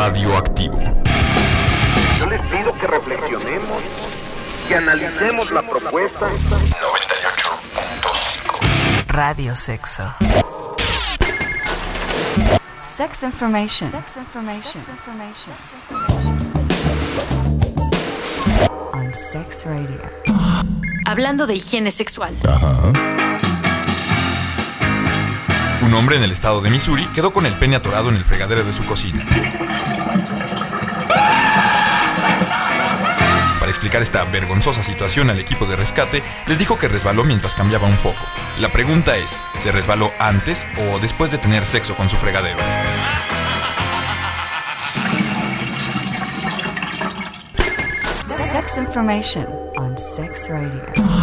radioactivo. Yo les pido que reflexionemos, que analicemos la propuesta. 98.5 Radio Sexo. Sex information. Sex information. Sex information. On Sex Radio. Hablando de higiene sexual. Un hombre en el estado de Missouri quedó con el pene atorado en el fregadero de su cocina. Para explicar esta vergonzosa situación al equipo de rescate, les dijo que resbaló mientras cambiaba un foco. La pregunta es, ¿se resbaló antes o después de tener sexo con su fregadero? Sex information on Sex Radio.